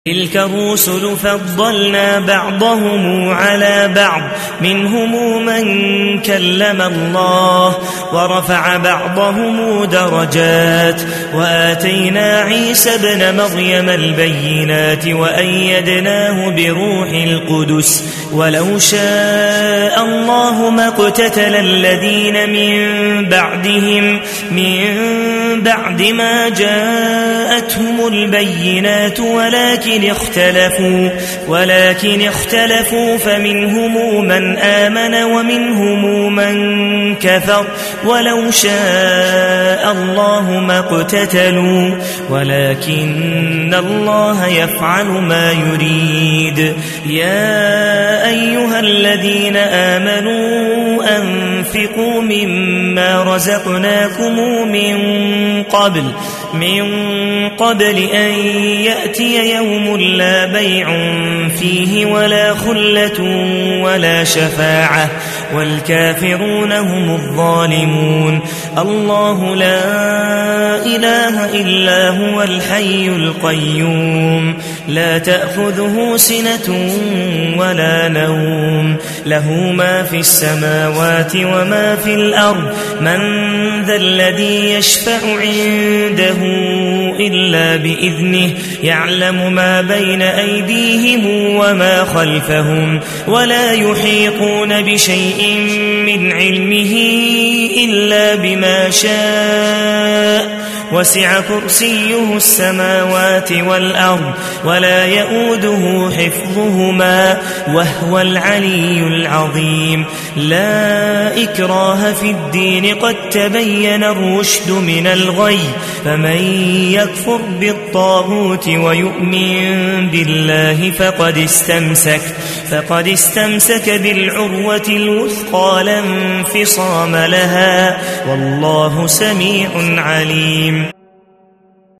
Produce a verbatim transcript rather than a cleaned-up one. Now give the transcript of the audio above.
تلك الرسل فضلنا بعضهم على بعض منهم من كلم الله ورفع بعضهم درجات وآتينا عيسى ابن مريم البينات وأيدناه بروح القدس ولو شاء الله ما اقتتل الذين من بعدهم من بعد ما جاءتهم البينات ولكن اختلفوا ولكن اختلفوا فمنهم من آمن ومنهم من كفر ولو شاء الله ما اقتتلوا ولكن الله يفعل ما يريد. يا أيها الذين آمنوا أنفقوا مما رزقناكم من قبل من قبل أن يأتي يوم لا بيع فيه ولا خلة ولا شفاعة والكافرون هم الظالمون. الله لا إله إلا هو الحي القيوم لا تأخذه سنة ولا نوم له ما في السماوات وما في الأرض من ذا الذي يشفع عنده إلا بإذنه يعلم ما بين أيديهم وما خلفهم ولا يحيطون بشيء من علمه إلا بما شاء وسع كرسيه السماوات والأرض ولا يؤوده حفظهما وهو العلي العظيم. لا إكراه في الدين قد تبين الرشد من الغي فمن يكفر بالطاغوت ويؤمن بالله فقد استمسك فقد استمسك بالعروة الوثقى لا انفصام لها والله سميع عليم.